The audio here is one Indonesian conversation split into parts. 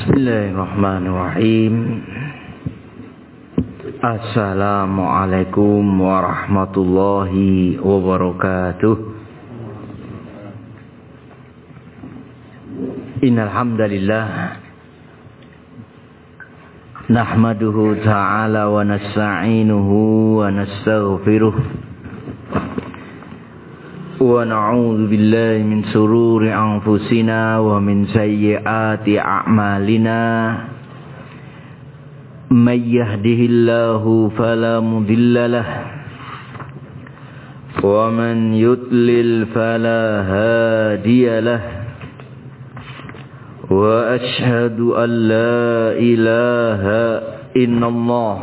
Bismillahirrahmanirrahim. Assalamualaikum warahmatullahi wabarakatuh. Innal hamdalillah nahmaduhu ta'ala wa nasta'inuhu wa nastaghfiruh wa na'udzu billahi min sururi anfusina wa min sayyiati a'malina. May yahdihillahu fala mudilla lahu wa man yudlil fala hadiya lahu. Wa ashhadu an la ilaha illallah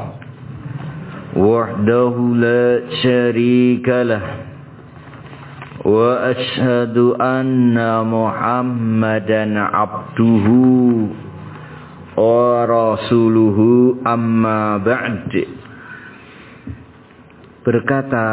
wahdahu la syarika lahu. Wa ashhadu anna Muhammadan abduhu wa rasuluhu amma ba'd. Berkata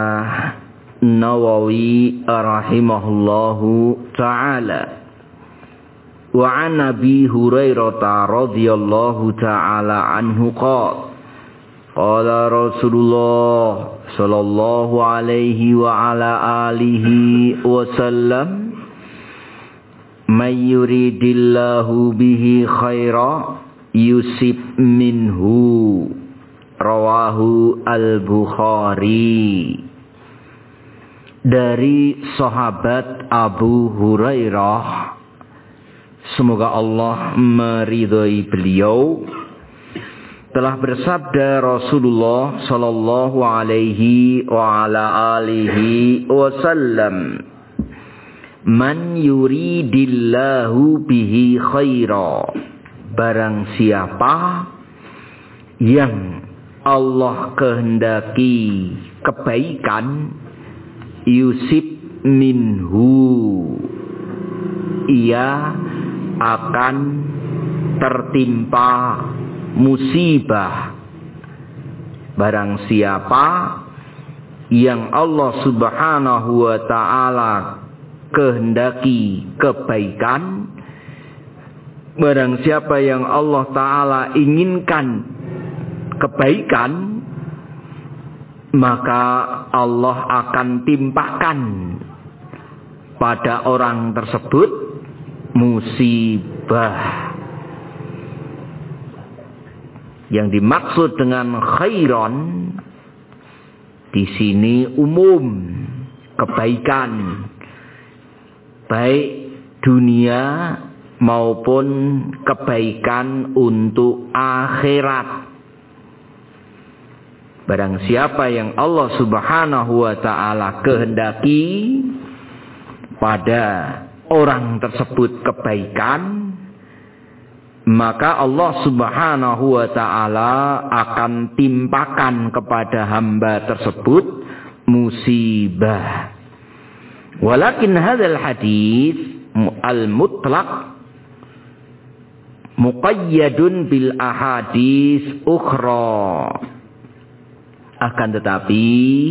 Nawawi rahimahullahu ta'ala, wa an Abi Hurairah radhiyallahu ta'ala anhu qala qala Rasulullah sallallahu alaihi wa ala alihi wasallam, may yuridillahu bihi khaira yusib minhu, rawahu al-Bukhari. Dari sahabat Abu Hurairah, semoga Allah meridhai beliau, telah bersabda Rasulullah sallallahu alaihi wa ala alihi wasallam, man yuridillahu bihi khaira, barang siapa yang Allah kehendaki kebaikan, yusib minhu, ia akan tertimpa musibah. Barang siapa yang Allah subhanahu wa ta'ala kehendaki kebaikan, barang siapa yang Allah ta'ala inginkan kebaikan, maka Allah akan timpakan pada orang tersebut musibah. Yang dimaksud dengan khairan di sini umum, kebaikan, baik dunia maupun kebaikan untuk akhirat. Barang siapa yang Allah subhanahu wa ta'ala kehendaki pada orang tersebut kebaikan, maka Allah subhanahu wa ta'ala akan timpakan kepada hamba tersebut musibah. Walakin hadzal hadis al-mutlaq muqayyadun bil ahadis ukhra. Akan tetapi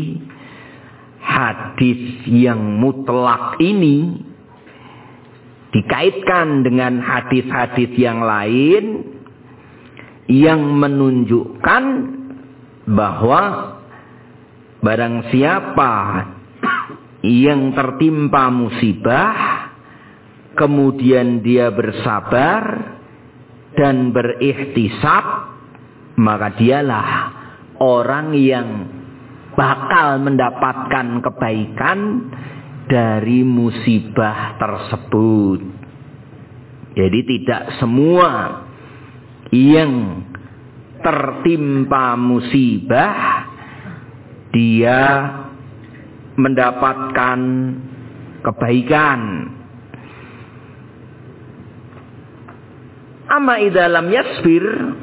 hadis yang mutlak ini dikaitkan dengan hadis-hadis yang lain yang menunjukkan bahwa barang siapa yang tertimpa musibah kemudian dia bersabar dan berikhtisab, maka dialah orang yang bakal mendapatkan kebaikan dari musibah tersebut. Jadi tidak semua yang tertimpa musibah dia mendapatkan kebaikan. Amma idza lam yasbir,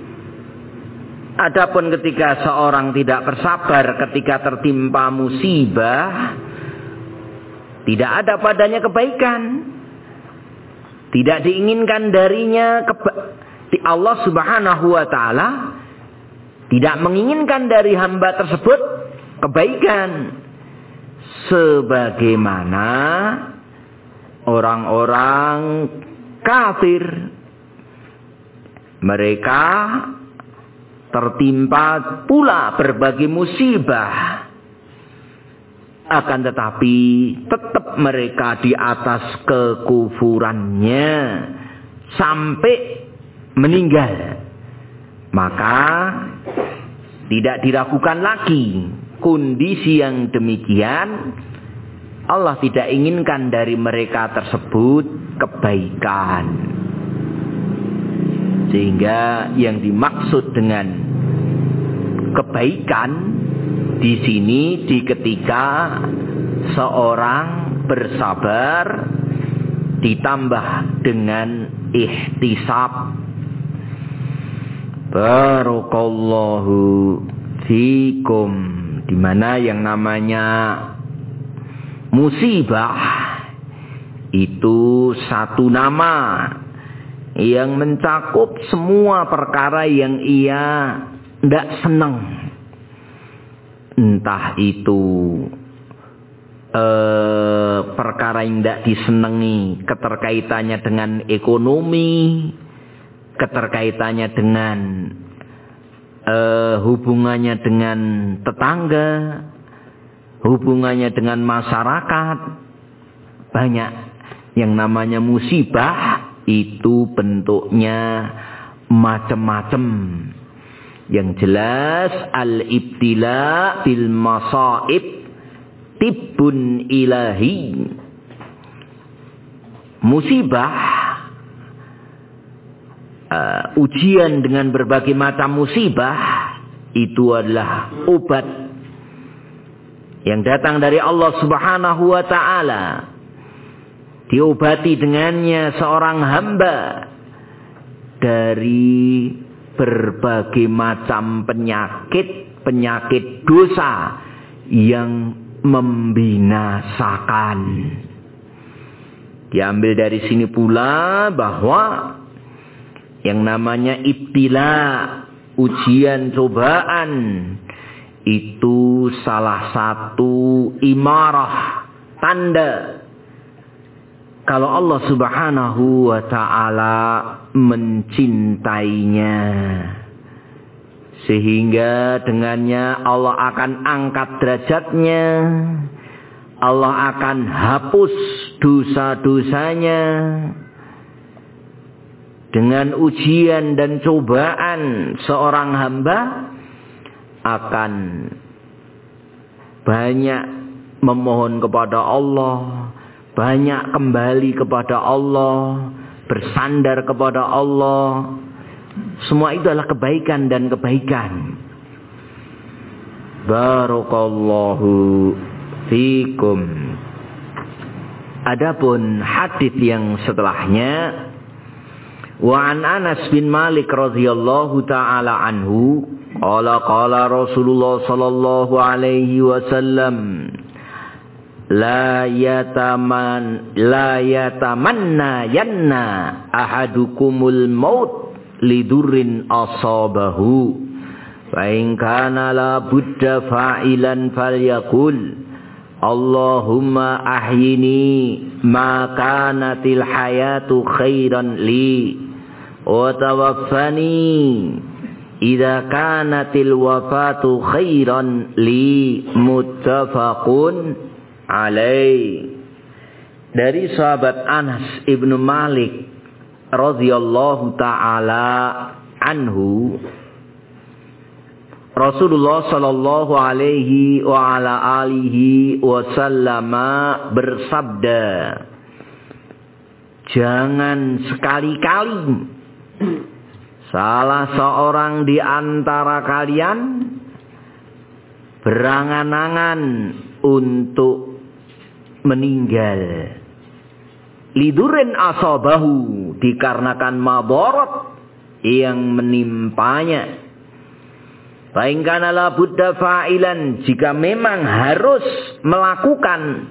adapun ketika seorang tidak bersabar ketika tertimpa musibah, tidak ada padanya kebaikan, tidak diinginkan darinya Allah subhanahu wa ta'ala tidak menginginkan dari hamba tersebut kebaikan, sebagaimana orang-orang kafir Mereka tertimpa pula berbagai musibah. Akan tetapi tetap mereka di atas kekufurannya sampai meninggal. Maka tidak diragukan lagi kondisi yang demikian. Allah tidak inginkan dari mereka tersebut kebaikan. Sehingga yang dimaksud dengan kebaikan di sini di ketika seorang bersabar ditambah dengan ihtisab. Barakallahu fikum. Di mana yang namanya musibah itu satu nama yang mencakup semua perkara yang ia tidak senang. Entah itu perkara yang tidak disenangi, keterkaitannya dengan ekonomi, keterkaitannya dengan hubungannya dengan tetangga, hubungannya dengan masyarakat. Banyak yang namanya musibah itu bentuknya macam-macam. Yang jelas al-ibtila bil masaib tibbun ilahi. Musibah, ujian dengan berbagai macam musibah itu adalah obat yang datang dari Allah Subhanahu wa ta'ala. Diobati dengannya seorang hamba dari berbagai macam penyakit dosa yang membinasakan. Diambil dari sini pula bahwa yang namanya ibtila, ujian, cobaan, itu salah satu imarah, tanda kalau Allah Subhanahu wa ta'ala mencintainya. Sehingga dengannya Allah akan angkat derajatnya. Allah akan hapus dosa-dosanya. Dengan ujian dan cobaan seorang hamba akan banyak memohon kepada Allah, banyak kembali kepada Allah, bersandar kepada Allah. Semua itu adalah kebaikan dan kebaikan. Barakallahu fikum. Adapun hadis yang setelahnya, wa an Anas bin Malik radhiyallahu taala anhu, qala Rasulullah sallallahu alaihi wasallam, la yatamanna yanna ahadukumul maut lidurrin asabahu fa in kana la budda fa'ilan falyakul Allahumma ahyini ma kanatil hayatu khairan li wa tawaffani idza kanatil wafatu khairan li. Muttafaqun alaih. Dari sahabat Anas ibnu Malik radhiyallahu ta'ala anhu, Rasulullah sallallahu alaihi wa ala alihi wasallama bersabda, jangan sekali-kali salah seorang di antara kalian berangan-angan untuk meninggal. Lidurin asabahu, dikarenakan madarat yang menimpanya. Fa'inkana la budda fa'ilan, jika memang harus melakukan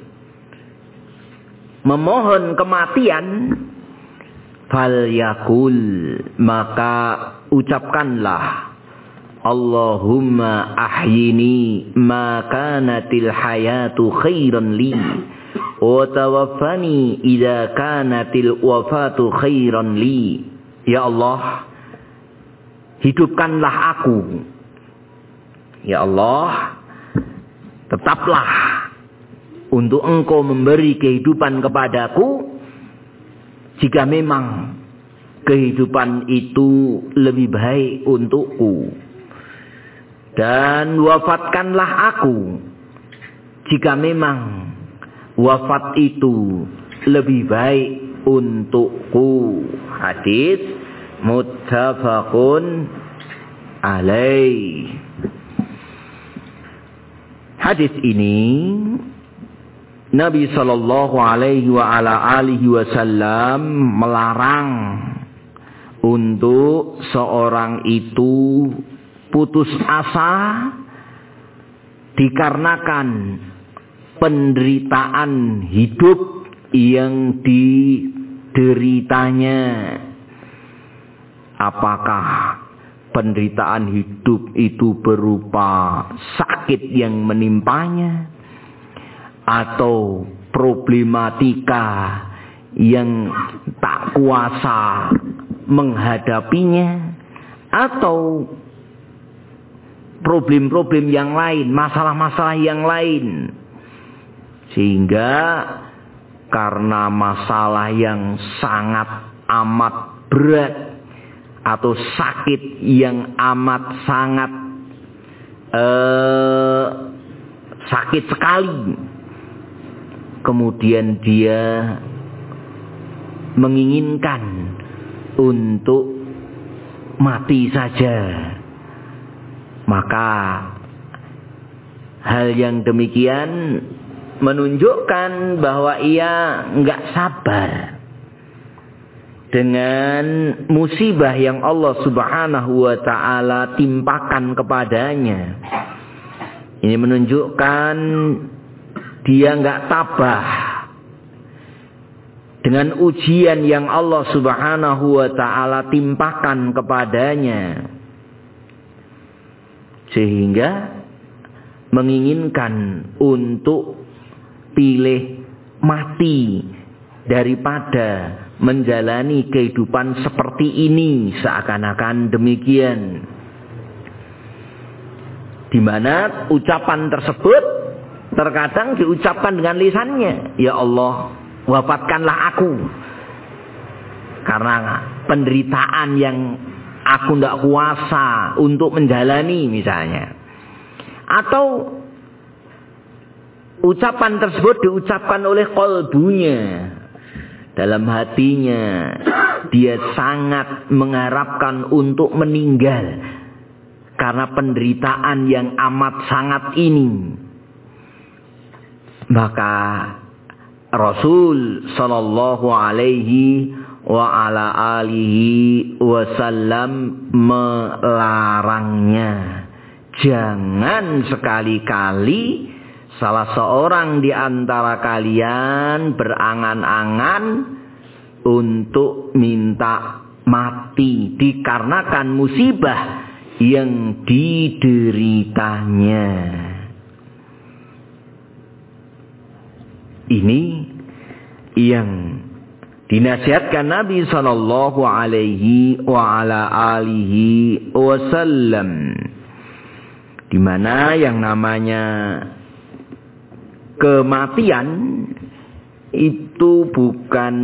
memohon kematian, falyakul, maka ucapkanlah, Allahumma ahyini ma kanatil hayatu khairan li wa tawaffani idza kanatil wafatu khairan li. Ya Allah, hidupkanlah aku. Ya Allah, tetaplah untuk Engkau memberi kehidupan kepadaku jika memang kehidupan itu lebih baik untukku. Dan wafatkanlah aku jika memang wafat itu lebih baik untukku. Hadis muttafaqun alaih. Hadis ini Nabi sallallahu alaihi wa ala alihi wasallam melarang untuk seorang itu putus asa dikarenakan penderitaan hidup yang dideritanya. Apakah penderitaan hidup itu berupa sakit yang menimpanya, atau problematika yang tak kuasa menghadapinya, atau problem-problem yang lain, masalah-masalah yang lain. Sehingga karena masalah yang sangat amat berat atau sakit yang amat sangat sakit sekali, kemudian dia menginginkan untuk mati saja, maka hal yang demikian menunjukkan bahwa ia enggak sabar dengan musibah yang Allah Subhanahu wa ta'ala timpakan kepadanya. Ini menunjukkan dia enggak tabah dengan ujian yang Allah Subhanahu wa ta'ala timpakan kepadanya, sehingga menginginkan untuk pilih mati daripada menjalani kehidupan seperti ini, seakan-akan demikian. Di mana ucapan tersebut terkadang diucapkan dengan lisannya, ya Allah, wafatkanlah aku karena penderitaan yang aku tidak kuasa untuk menjalani misalnya. Atau ucapan tersebut diucapkan oleh qalbunya, dalam hatinya dia sangat mengharapkan untuk meninggal karena penderitaan yang amat sangat ini. Maka Rasul sallallahu alaihi wa ala alihi wasallam melarangnya. Jangan sekali-kali salah seorang di antara kalian berangan-angan untuk minta mati dikarenakan musibah yang dideritanya. Ini yang dinasihatkan Nabi sallallahu alaihi wa ala alihi wasallam, di mana yang namanya kematian itu bukan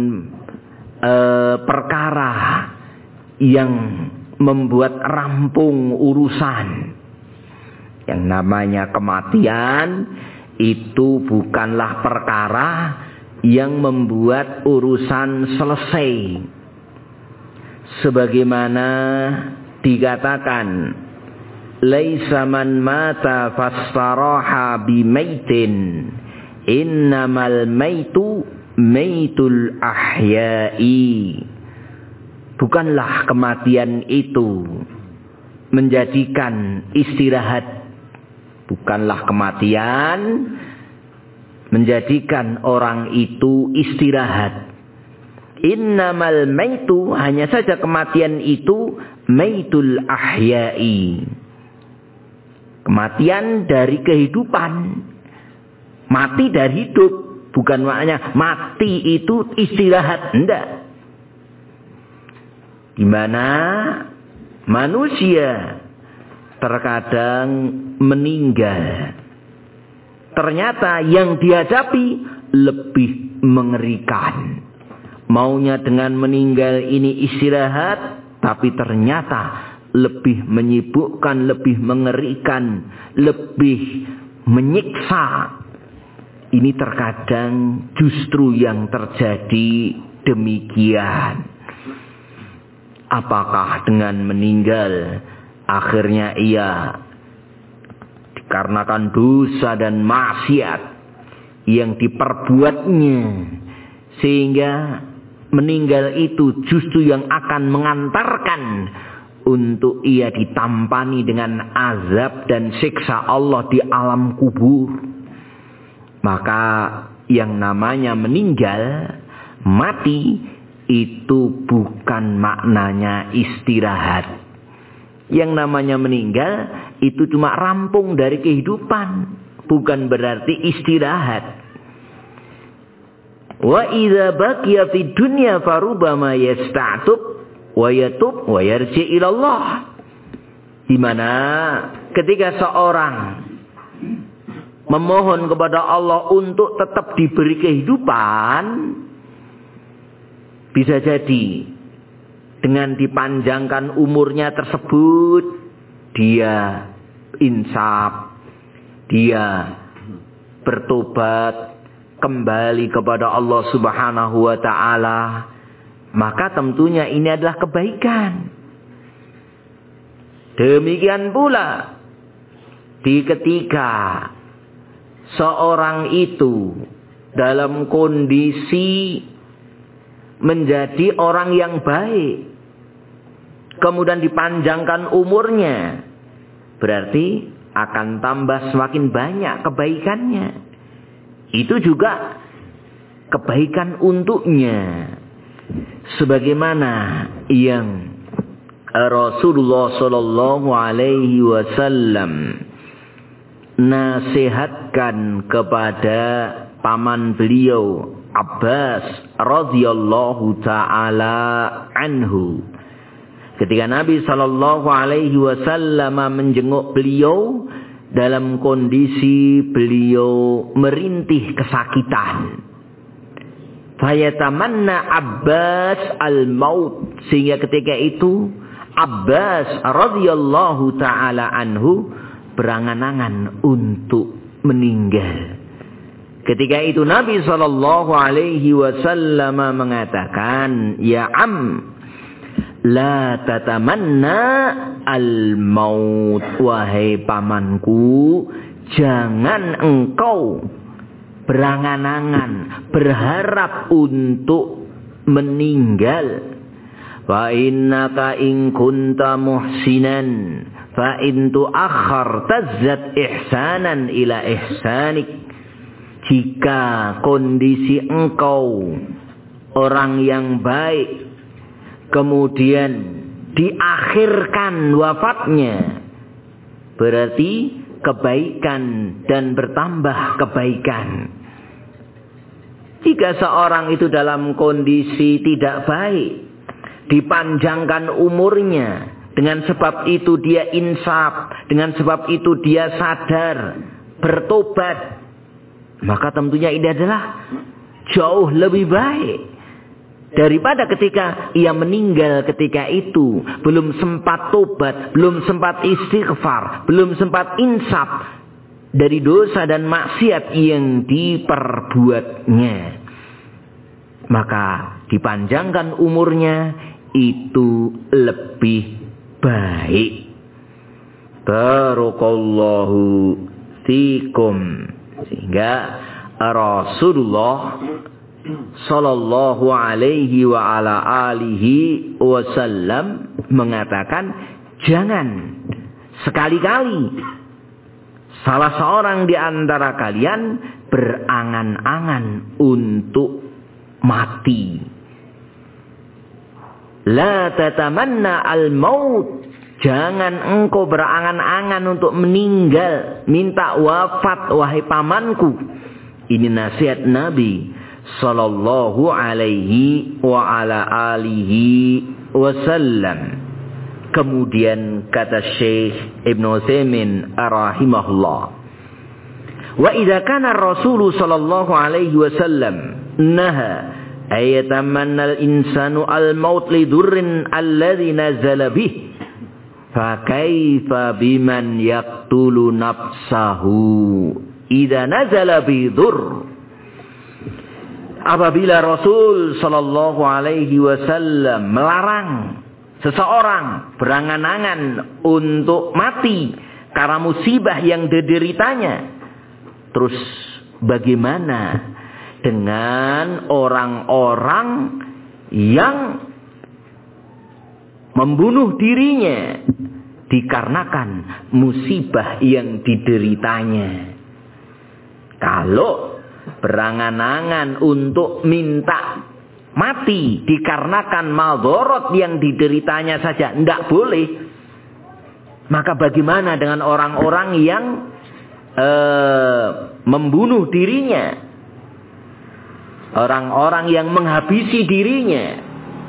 perkara yang membuat rampung urusan. Yang namanya kematian itu bukanlah perkara yang membuat urusan selesai. Sebagaimana dikatakan, laisa man mata fastaraha bimaitin, innamal maitu maitul ahya'i. Bukanlah kematian itu menjadikan istirahat. Bukanlah kematian menjadikan orang itu istirahat. Innamal maitu, hanya saja kematian itu maitul ahya'i, kematian dari kehidupan. Mati dari hidup, bukan maknanya mati itu istirahat, enggak. Di mana Manusia terkadang meninggal. Ternyata yang dihadapi lebih mengerikan. Maunya dengan meninggal ini istirahat, tapi ternyata lebih menyibukkan, lebih mengerikan, lebih menyiksa. Ini terkadang justru yang terjadi demikian. Apakah dengan meninggal akhirnya ia dikarenakan dosa dan maksiat yang diperbuatnya, sehingga meninggal itu justru yang akan mengantarkan untuk ia ditampani dengan azab dan siksa Allah di alam kubur. Maka yang namanya meninggal, mati, itu bukan maknanya istirahat. Yang namanya meninggal itu cuma rampung dari kehidupan, bukan berarti istirahat. Wa idza baqiya fid dunya farubama yasta'tub wa yatub wa yarji ila Allah. Di mana ketika seorang memohon kepada Allah untuk tetap diberi kehidupan, bisa jadi dengan dipanjangkan umurnya tersebut, dia insaf, dia bertobat, kembali kepada Allah Subhanahu wa ta'ala, maka tentunya ini adalah kebaikan. Demikian pula di ketika seorang itu dalam kondisi menjadi orang yang baik, kemudian dipanjangkan umurnya, berarti akan tambah semakin banyak kebaikannya. Itu juga kebaikan untuknya. Sebagaimana yang Rasulullah Shallallahu Alaihi Wasallam nasihatkan kepada paman beliau Abbas radhiyallahu taala anhu, ketika Nabi Shallallahu Alaihi Wasallam menjenguk beliau dalam kondisi beliau merintih kesakitan. Fayatamanna Abbas al-maut, sehingga ketika itu Abbas radhiyallahu taala anhu berangan-angan untuk meninggal. Ketika itu Nabi Shallallahu Alaihi Wasallam mengatakan, ya la tatamanna al-maut, wahai pamanku, jangan engkau berangan-angan, berharap untuk meninggal. Wa innaka in kunta muhsinan fa in tuakhkhar tazzat ihsanan ila ihsanik. Jika kondisi engkau orang yang baik, kemudian diakhirkan wafatnya, berarti kebaikan dan bertambah kebaikan. Jika seorang itu dalam kondisi tidak baik, dipanjangkan umurnya, dengan sebab itu dia insaf, dengan sebab itu dia sadar, bertobat, maka tentunya ini adalah jauh lebih baik daripada ketika ia meninggal ketika itu belum sempat tobat, belum sempat istighfar, belum sempat insaf dari dosa dan maksiat yang diperbuatnya. Maka dipanjangkan umurnya itu lebih baik. Barakallahu fikum. Sehingga Rasulullah Sallallahu Alaihi wa ala alihi wasallam mengatakan, jangan sekali-kali salah seorang di antara kalian berangan-angan untuk mati. La tatamanna al-maut, jangan engkau berangan-angan untuk meninggal, minta wafat, wahai pamanku. Ini nasihat Nabi Sallallahu Alaihi wa ala alihi wasallam. Kemudian kata Syekh Ibn Utsaimin rahimahullah, wa idza kana Rasul sallallahu alaihi wasallam naha ayatamanna al-insanu al-maut li durrin alladhi nazala bih fa kaifa biman yaqtulu nafsahu idza nazala bi dur. Apabila Rasul sallallahu alaihi wasallam melarang seseorang berangan-angan untuk mati karena musibah yang dideritanya, terus bagaimana dengan orang-orang yang membunuh dirinya dikarenakan musibah yang dideritanya? Kalau berangan-angan untuk minta mati dikarenakan madharat yang dideritanya saja tidak boleh, maka bagaimana dengan orang-orang yang membunuh dirinya, orang-orang yang menghabisi dirinya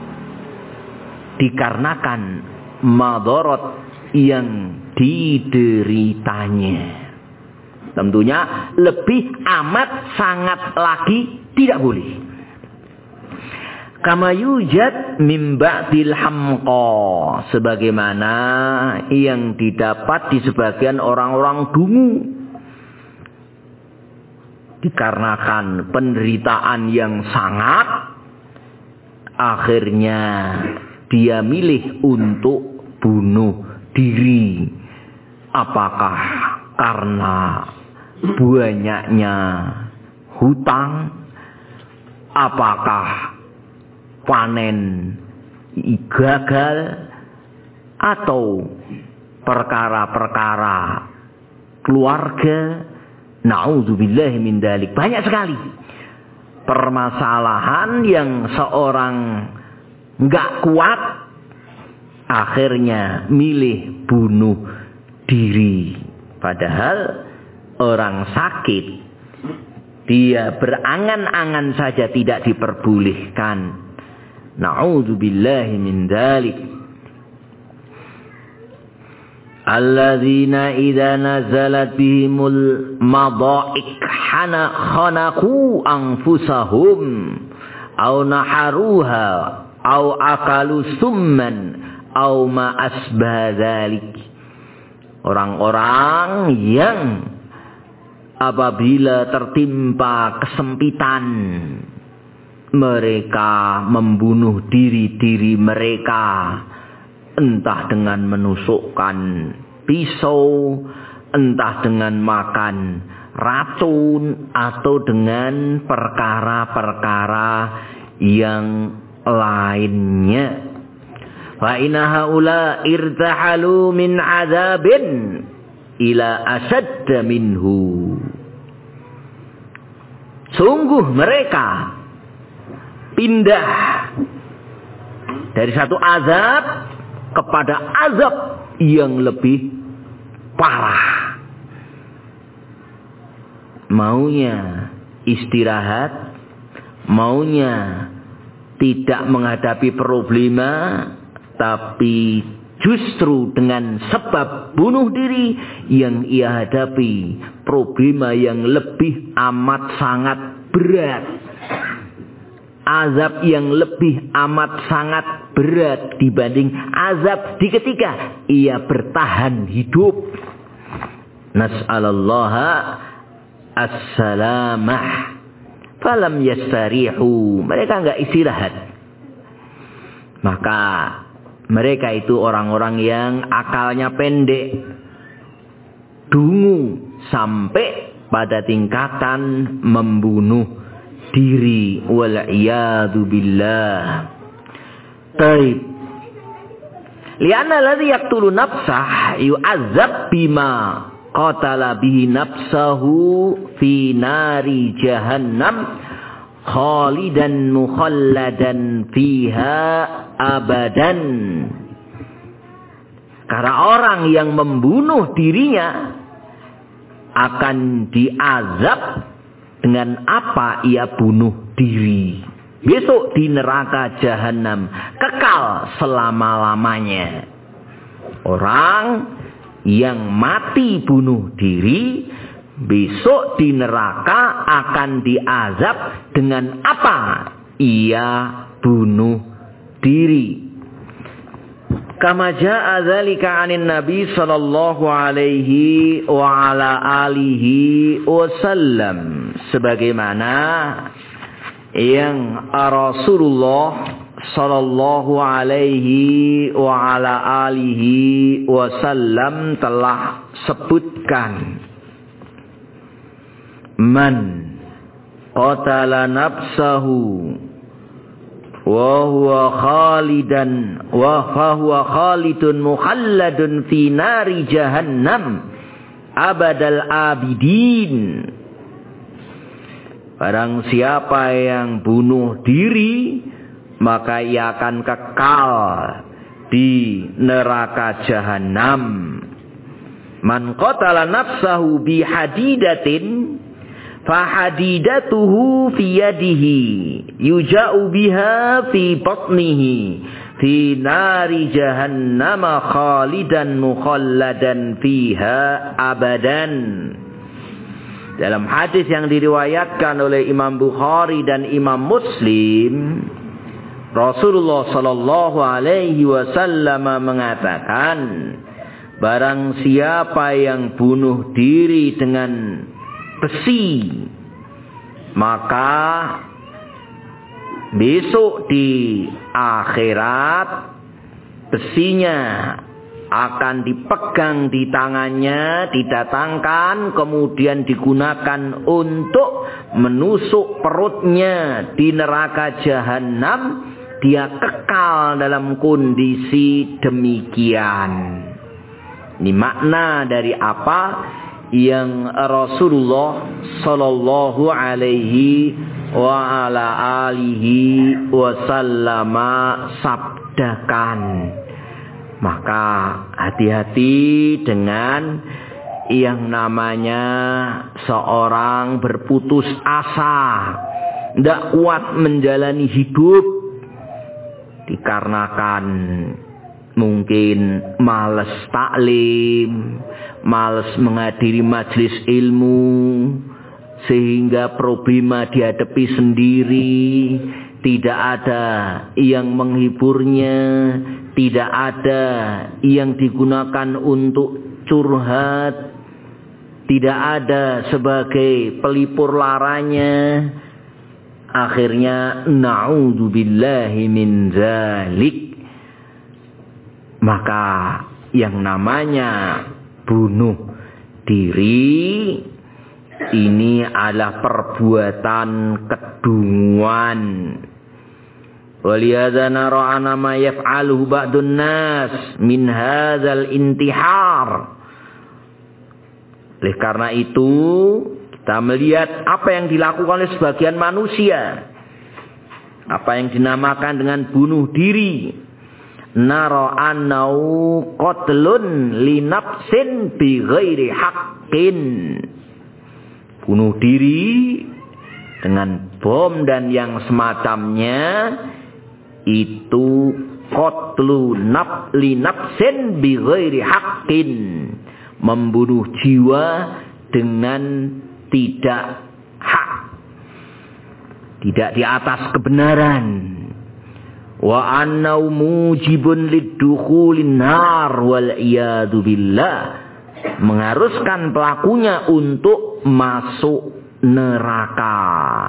dikarenakan madharat yang dideritanya? Tentunya lebih amat sangat lagi tidak boleh. Kama yujad min ba'dil hamqa, sebagaimana yang didapat di sebagian orang-orang dungu dikarenakan penderitaan yang sangat, akhirnya dia milih untuk bunuh diri. Apakah karena banyaknya hutang? Apakah panen gagal? Atau perkara-perkara keluarga? Na'udzubillahi min dzalik. Banyak sekali permasalahan yang seorang enggak kuat, akhirnya milih bunuh diri. Padahal orang sakit, dia berangan-angan saja tidak diperbolehkan. Na'udzubillahi min dzalik. Alladzina idza nazalat bihimul madha'ik khanaqu anfusahum aw naharuha aw akalu summan aw ma asbah dzalik. Orang-orang yang apabila tertimpa kesempitan, mereka membunuh diri-diri mereka, entah dengan menusukkan pisau, entah dengan makan racun, atau dengan perkara-perkara yang lainnya. Fa inna haula irtahalu min azabin ila asadda minhu. Sungguh mereka pindah dari satu azab kepada azab yang lebih parah. Maunya istirahat, maunya tidak menghadapi problema, tapi justru dengan sebab bunuh diri yang ia hadapi problema yang lebih amat sangat berat. Azab yang lebih amat sangat berat dibanding azab di ketika ia bertahan hidup. Nas'alallaha as-salamah. Falam yastarihu. Mereka enggak istirahat. Maka mereka itu orang-orang yang akalnya pendek, dungu, sampai pada tingkatan membunuh diri. Wal'iyadu billah. Taib. Lianna alladhi yaqtulu nafsah yu'azzab bima qatala bihi nafsahu fi nari jahannam khalidan mukhalladan fiha abadan. Karena orang yang membunuh dirinya akan diazab dengan apa ia bunuh diri. Besok di neraka jahanam, kekal selama-lamanya. Orang yang mati bunuh diri besok di neraka akan diazab dengan apa ia bunuh diri. Kama jaa dzalika 'anin Nabi sallallahu alaihi wa ala alihi wasallam, sebagaimana yang Rasulullah sallallahu alaihi wa ala alihi wasallam telah sebutkan. Man qatala nafsahu wa huwa khalidun mukhalladun fi nari jahannam abadal abidin. Barang siapa yang bunuh diri, maka ia akan kekal di neraka jahanam. Man qatala nafsahu bi hadidatin fahadidatuhu fi yadihi yuja'u biha fi batnihi fi nari jahannama khalidan mukhalladan fiha abadan. Dalam hadis yang diriwayatkan oleh Imam Bukhari dan Imam Muslim, Rasulullah sallallahu alaihi wasallam mengatakan, barang siapa yang bunuh diri dengan besi, maka besok di akhirat besinya akan dipegang di tangannya, didatangkan, kemudian digunakan untuk menusuk perutnya di neraka jahanam. Dia kekal dalam kondisi demikian. Ini makna dari apa yang Rasulullah sallallahu alaihi wa ala alihi wasallam sabdakan. Maka hati-hati dengan yang namanya seorang berputus asa, tidak kuat menjalani hidup dikarenakan mungkin malas taklim, malas menghadiri majelis ilmu, sehingga problema dihadapi sendiri, tidak ada yang menghiburnya, tidak ada yang digunakan untuk curhat, tidak ada sebagai pelipur laranya. Akhirnya na'udzubillahi min zalik. Maka yang namanya bunuh diri ini adalah perbuatan kedunguan. Walihadza nara anna ma yaf'aluhu ba'dun nas min hadzal intihar. Oleh karena itu kita melihat apa yang dilakukan oleh sebagian manusia, apa yang dinamakan dengan bunuh diri. Nara annau qatlun li nafsin bi ghairi haqqin. Bunuh diri dengan bom dan yang semacamnya itu qatlu li nafsin bi ghairi haqqin, membunuh jiwa dengan tidak hak, tidak di atas kebenaran. Wa annau mujibun lidukhulin nar wal iyadu billah, mengharuskan pelakunya untuk masuk neraka.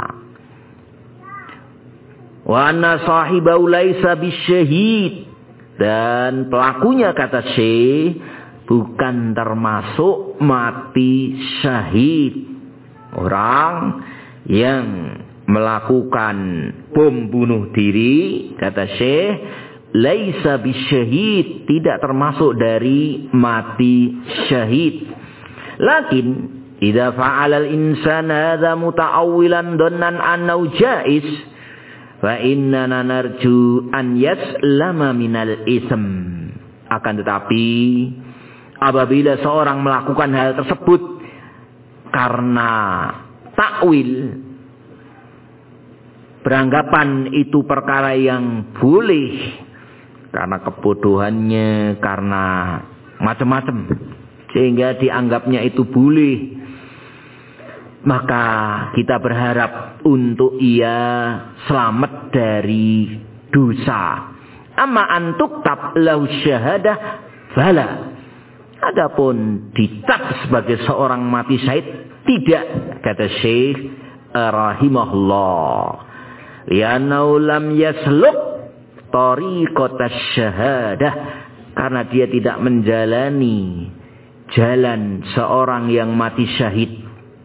Wa anna sahibahu laisa bisyahid, dan pelakunya kata Syekh bukan termasuk mati syahid. Orang yang melakukan bom bunuh diri, kata Syekh, laisa bisyahid, tidak termasuk dari mati syahid. Lakin idza fa'ala al-insan hadza muta'awwilan dhannan annahu jaiz fa innana narju an yaslama minal ism. Akan tetapi apabila seorang melakukan hal tersebut karena takwil, beranggapan itu perkara yang boleh, karena kebodohannya, karena macam-macam, sehingga dianggapnya itu boleh. Maka kita berharap untuk ia selamat dari dosa. Amma antuk tab lahu syahadah fala. Adapun dicap sebagai seorang mati syahid, tidak, kata Syekh rahimahullah. Li'annahu lam yasluk tariqatas syahadah, karena dia tidak menjalani jalan seorang yang mati syahid.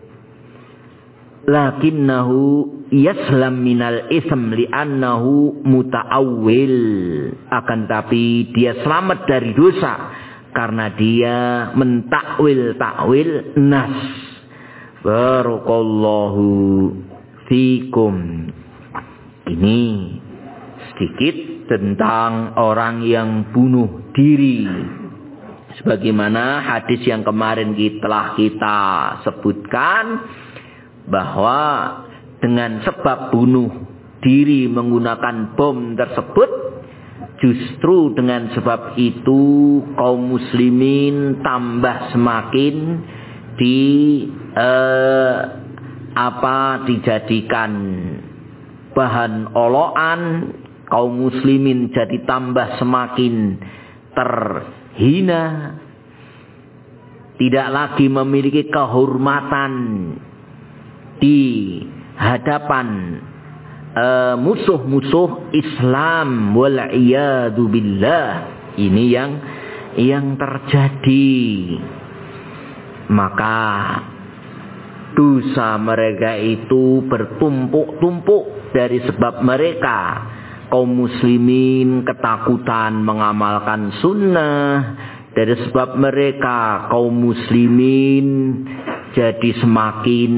Lakinnahu yaslam minal ism li'annahu muta'awwil. Akan tapi dia selamat dari dosa karena dia mentakwil nas. Barakallahu fikum. Ini sedikit tentang orang yang bunuh diri. Sebagaimana hadis yang kemarin telah kita sebutkan, bahwa dengan sebab bunuh diri menggunakan bom tersebut, justru dengan sebab itu kaum muslimin tambah semakin dijadikan bahan olokan, kaum muslimin jadi tambah semakin terhina, tidak lagi memiliki kehormatan di hadapan musuh-musuh Islam, wal iyadu billah. Ini yang terjadi. Maka dosa mereka itu bertumpuk-tumpuk dari sebab mereka kaum muslimin ketakutan mengamalkan sunnah, dari sebab mereka kaum muslimin jadi semakin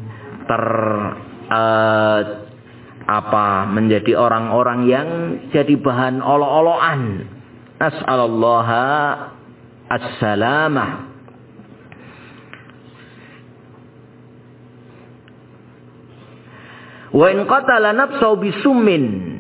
menjadi orang-orang yang jadi bahan olok-olokan. Nas'allaha as-salamah. Wa in qatala nafsahu bisummin.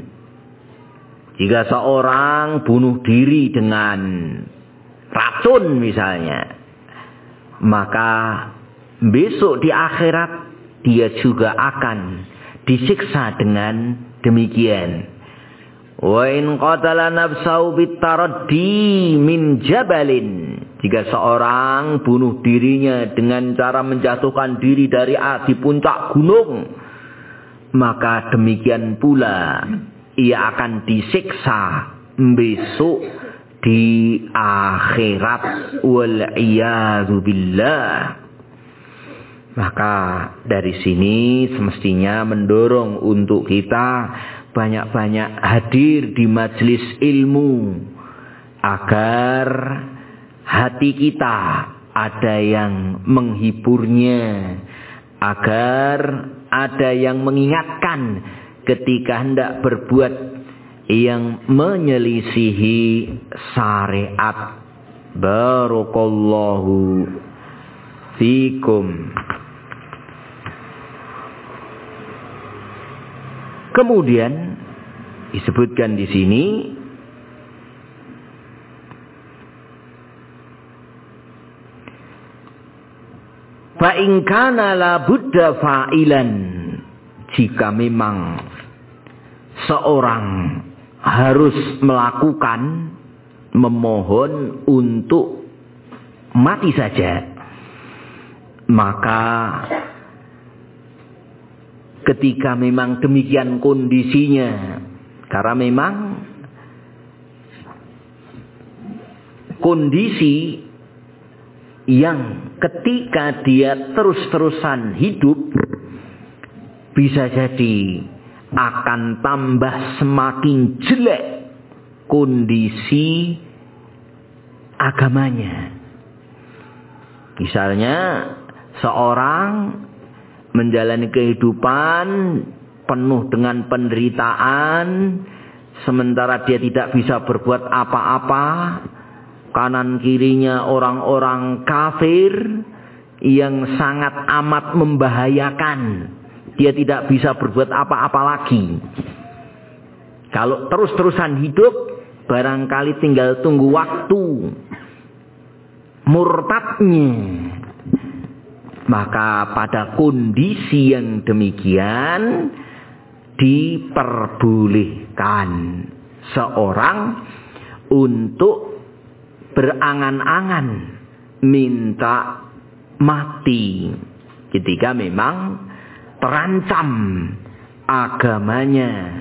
Jika seorang bunuh diri dengan racun misalnya, maka besok di akhirat dia juga akan disiksa dengan demikian. Wa in qatala nafsahu bitaraddi min jabalin. Jika seorang bunuh dirinya dengan cara menjatuhkan diri dari di puncak gunung, maka demikian pula ia akan disiksa besok di akhirat. Wal iyadu billah. Maka dari sini semestinya mendorong untuk kita banyak-banyak hadir di majelis ilmu, agar hati kita ada yang menghiburnya, agar ada yang mengingatkan ketika hendak berbuat yang menyelisihi syariat. Barakallahu fikum. Kemudian disebutkan di sini fa in kana la budda fa'ilan, jika memang seorang harus melakukan, memohon untuk mati saja, maka ketika memang demikian kondisinya, karena memang kondisi yang ketika dia terus-terusan hidup bisa jadi akan tambah semakin jelek kondisi agamanya. Misalnya seorang menjalani kehidupan penuh dengan penderitaan, sementara dia tidak bisa berbuat apa-apa. Kanan kirinya orang-orang kafir yang sangat amat membahayakan. Dia tidak bisa berbuat apa-apa lagi. Kalau terus-terusan hidup, barangkali tinggal tunggu waktu murtadnya. Maka pada kondisi yang demikian diperbolehkan seorang untuk berangan-angan minta mati ketika memang terancam agamanya.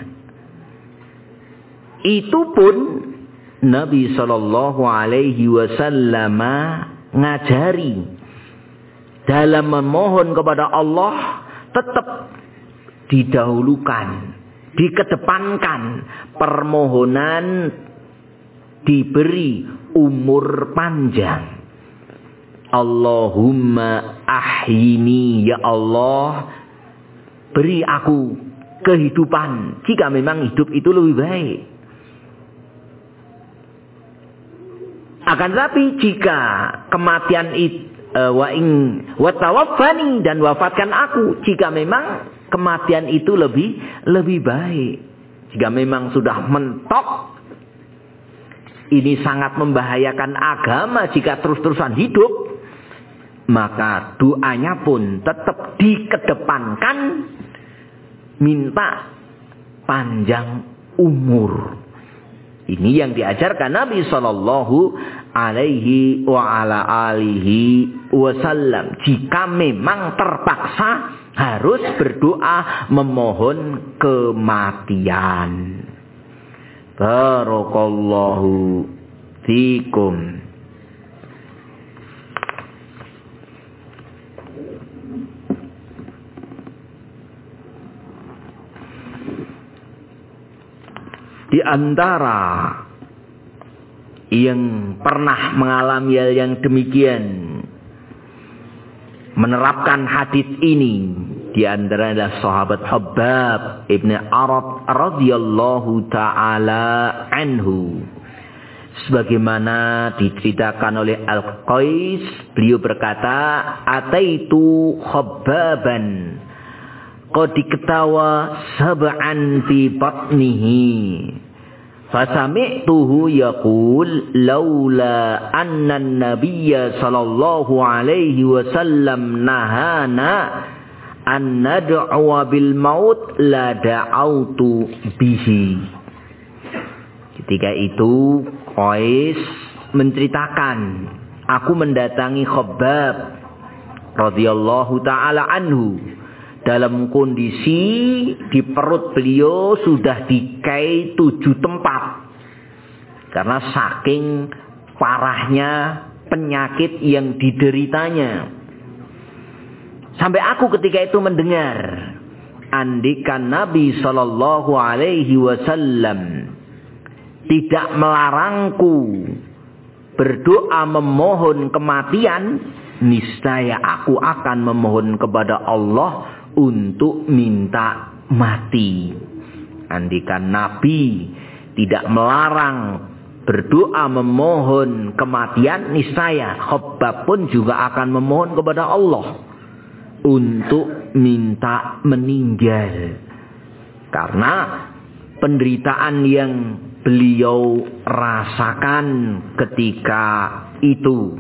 Itu pun Nabi Shallallahu Alaihi Wasallam ngajari dalam memohon kepada Allah tetap didahulukan, dikedepankan permohonan diberi umur panjang. Allahumma ahyini, ya Allah, beri aku kehidupan jika memang hidup itu lebih baik. Akan tetapi jika kematian itu wa tawaffani, dan wafatkan aku jika memang kematian itu lebih baik. Jika memang sudah mentok, ini sangat membahayakan agama jika terus-terusan hidup, maka doanya pun tetap dikedepankan, minta panjang umur. Ini yang diajarkan Nabi Sallallahu Alaihi Wasallam. Jika memang terpaksa harus berdoa memohon kematian. Barakallahu fikum. Di antara yang pernah mengalami hal yang demikian, menerapkan hadis ini, di antara adalah sahabat Khabbab ibn Arad radhiyallahu taala anhu. Sebagaimana diceritakan oleh Al-Qais, beliau berkata, "Ataitu Khabbaban qad diktawa sab'an fi batnihi. Fasami'tuhu yaqul laula anna an-nabiyya sallallahu alaihi wasallam nahana an nad'a bil maut la da'autu bihi." Ketika itu Qais menceritakan, aku mendatangi Khabbab radhiyallahu taala anhu dalam kondisi di perut beliau sudah dikai 7 tempat. Karena saking parahnya penyakit yang dideritanya. Sampai aku ketika itu mendengar, andikan Nabi Sallallahu Alaihi Wasallam tidak melarangku berdoa memohon kematian, niscaya aku akan memohon kepada Allah untuk minta mati. Andikan Nabi tidak melarang berdoa memohon kematian, niscaya Khabbab pun juga akan memohon kepada Allah untuk minta meninggal. Karena penderitaan yang beliau rasakan ketika itu.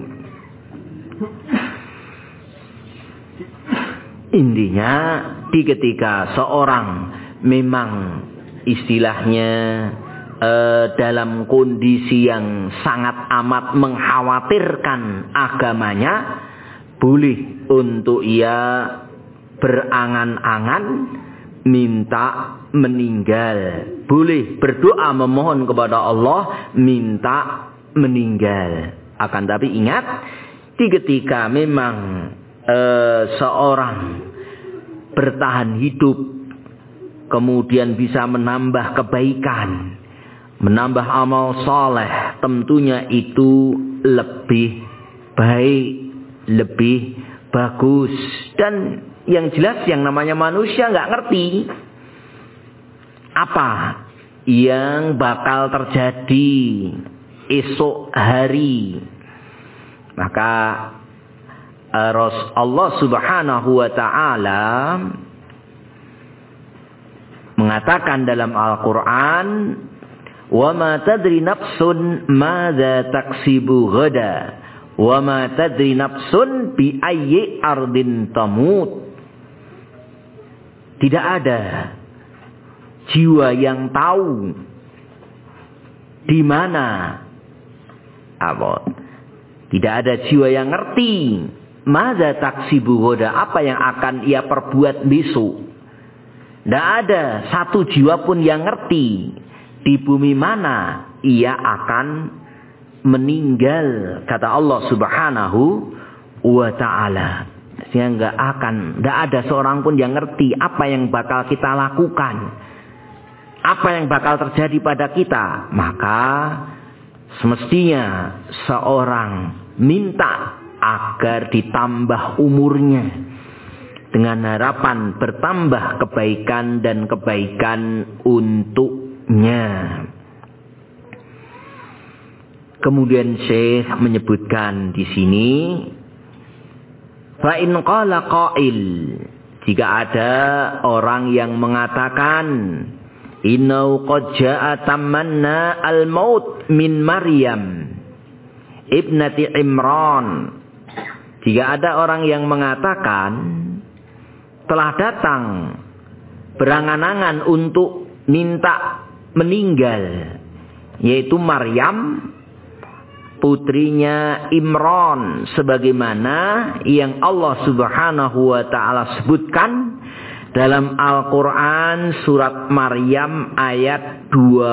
Intinya ketika seorang memang istilahnya dalam kondisi yang sangat amat mengkhawatirkan agamanya, boleh untuk ia berangan-angan minta meninggal. Boleh berdoa memohon kepada Allah minta meninggal. Akan tapi ingat, ketika memang seorang bertahan hidup, kemudian bisa menambah kebaikan, menambah amal saleh, tentunya itu lebih baik, lebih bagus. Dan yang jelas yang namanya manusia nggak ngerti apa yang bakal terjadi esok hari. Maka Allah Subhanahu wa ta'ala mengatakan dalam Al-Quran, Wa ma tadri nafsun madza taksibu ghada. Wa ma tadri nafsun bi ayyi ardin tamut. Tidak ada jiwa yang tahu di mana tidak ada jiwa yang ngerti madza taksibu ghada, apa yang akan ia perbuat besok. Tidak ada satu jiwa pun yang ngerti di bumi mana ia akan meninggal, kata Allah Subhanahu wa ta'ala. Sehingga tidak ada seorang pun yang ngerti apa yang bakal kita lakukan, apa yang bakal terjadi pada kita. Maka semestinya seorang minta agar ditambah umurnya dengan harapan bertambah kebaikan dan kebaikan untuknya. Kemudian Syekh menyebutkan di sini, fa in qala qail, jika ada orang yang mengatakan, innau qad ja'a tamanna al-maut min Maryam ibnati Imran. Jika ada orang yang mengatakan telah datang berangan-angan untuk minta meninggal, yaitu Maryam putrinya Imran, sebagaimana yang Allah Subhanahu wa ta'ala sebutkan dalam Al-Quran surat Maryam ayat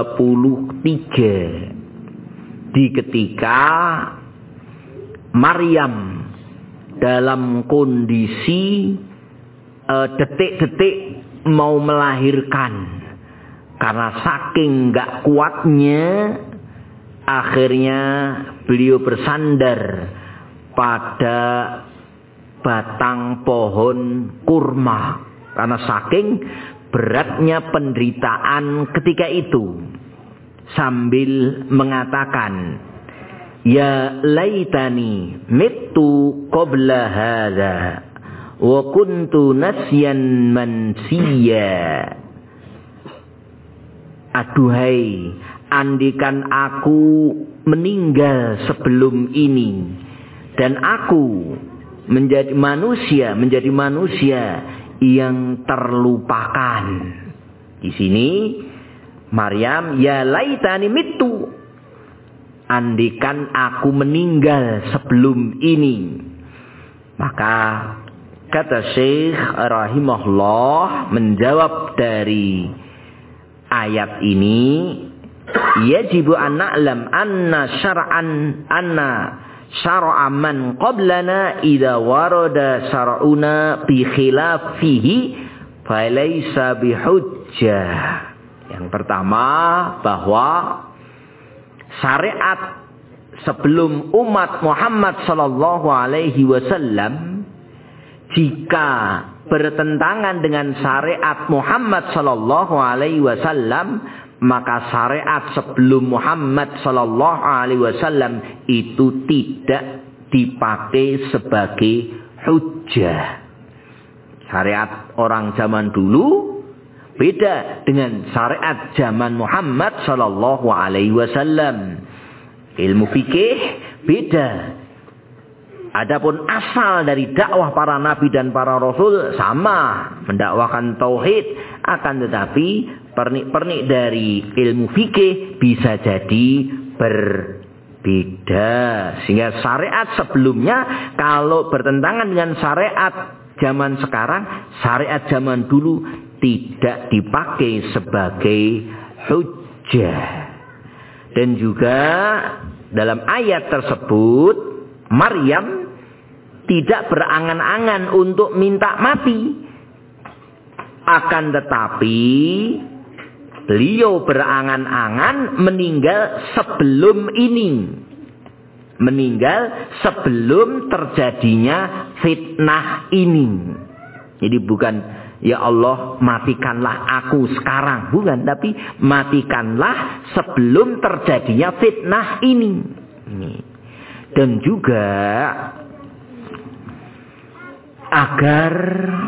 23. Di ketika Maryam dalam kondisi detik-detik mau melahirkan, karena saking gak kuatnya, akhirnya beliau bersandar pada batang pohon kurma, karena saking beratnya penderitaan ketika itu, sambil mengatakan, ya laitani mittu qabla hadza wa kuntu nasyan mansiya. Aduhai, andikan aku meninggal sebelum ini dan aku menjadi manusia yang terlupakan. Di sini Maryam, ya laitani mittu, andikan aku meninggal sebelum ini. Maka kata Syekh rahimahullah menjawab dari ayat ini, yajibu an na'lam anna syar'a man qablana idza warada syar'una bi khilafihi falaysa bihujjah. Yang pertama, bahwa syariat sebelum umat Muhammad sallallahu alaihi wasallam jika bertentangan dengan syariat Muhammad sallallahu alaihi wasallam, maka syariat sebelum Muhammad sallallahu alaihi wasallam itu tidak dipakai sebagai hujjah. Syariat orang zaman dulu beda dengan syariat zaman Muhammad sallallahu alaihi wasallam. Ilmu fikih beda. Adapun asal dari dakwah para nabi dan para rasul sama, mendakwakan tauhid, akan tetapi pernik-pernik dari ilmu fikih bisa jadi berbeda. Sehingga syariat sebelumnya kalau bertentangan dengan syariat zaman sekarang, syariat zaman dulu tidak dipakai sebagai hujjah. Dan juga dalam ayat tersebut Maryam tidak berangan-angan untuk minta mati. Akan tetapi beliau berangan-angan meninggal sebelum ini. Meninggal sebelum terjadinya fitnah ini. Jadi bukan, ya Allah matikanlah aku sekarang. Bukan, tapi matikanlah sebelum terjadinya fitnah ini. Dan juga agar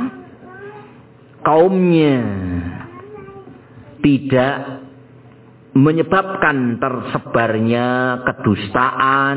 kaumnya tidak menyebabkan tersebarnya kedustaan,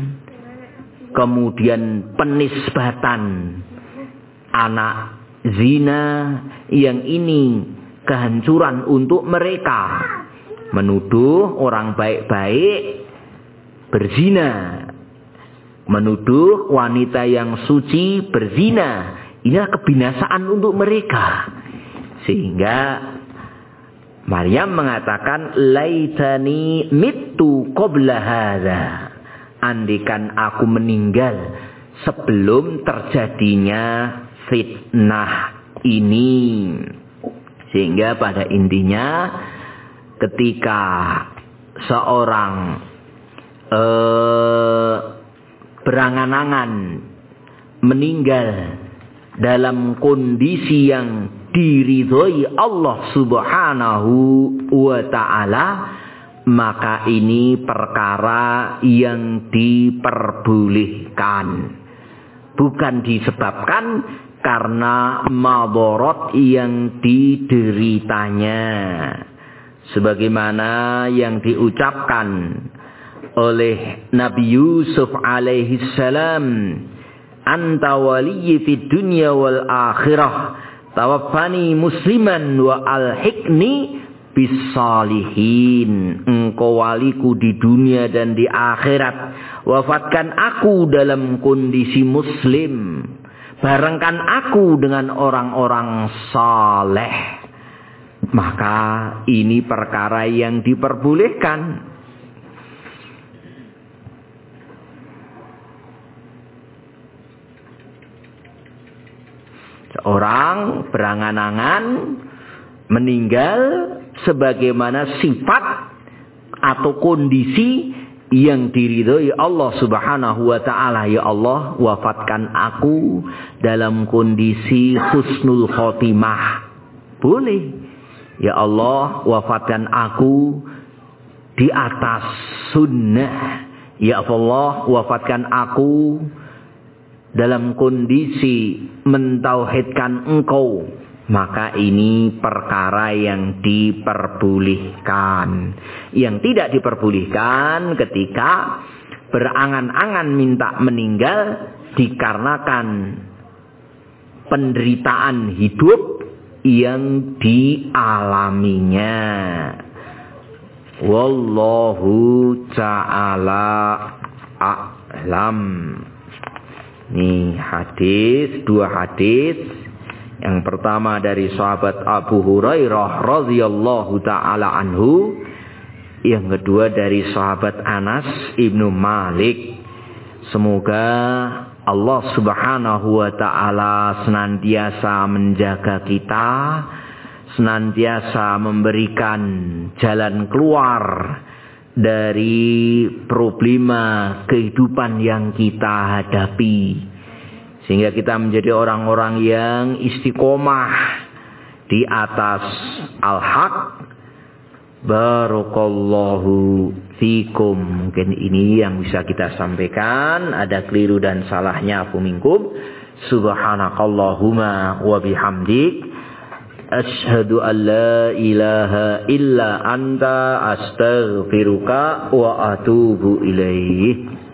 kemudian penisbatan anak zina, yang ini kehancuran untuk mereka. Menuduh orang baik-baik berzina, menuduh wanita yang suci berzina, inilah kebinasaan untuk mereka. Sehingga Maryam mengatakan, laitani mittu qabla hadza, andikan aku meninggal sebelum terjadinya fitnah ini. Sehingga pada intinya ketika seorang berangan-angan meninggal dalam kondisi yang diridhoi Allah Subhanahu wa ta'ala, maka ini perkara yang diperbolehkan, bukan disebabkan karena madharat yang dideritanya, sebagaimana yang diucapkan oleh Nabi Yusuf alaihi salam, anta waliyyi fid dunya wal akhirah, tawaffani musliman wa alhiqni bisalihin. Engkau waliku di dunia dan di akhirat, wafatkan aku dalam kondisi muslim, barengkan aku dengan orang-orang saleh. Maka ini perkara yang diperbolehkan. Seorang berangan-angan meninggal sebagaimana sifat atau kondisi yang diridhoi Allah Subhanahu wa ta'ala. Ya Allah, wafatkan aku dalam kondisi husnul khotimah. Boleh. Ya Allah, wafatkan aku di atas sunnah. Ya Allah, wafatkan aku dalam kondisi mentauhidkan Engkau. Maka ini perkara yang diperbolehkan. Yang tidak diperbolehkan ketika berangan-angan minta meninggal dikarenakan penderitaan hidup yang dialaminya. Wallahu ta'ala a'lam. Ini hadis, dua hadis. Yang pertama dari sahabat Abu Hurairah radhiyallahu ta'ala anhu. Yang kedua dari sahabat Anas ibnu Malik. Semoga Allah Subhanahu wa ta'ala senantiasa menjaga kita, senantiasa memberikan jalan keluar dari problema kehidupan yang kita hadapi, sehingga kita menjadi orang-orang yang istiqomah di atas al-haq. Barakallahu fikum. Mungkin ini yang bisa kita sampaikan. Ada keliru dan salahnya, afu minkum. Subhanakallahumma wa bihamdik, asyhadu an la ilaha illa anta, astaghfiruka wa atubu ilaih.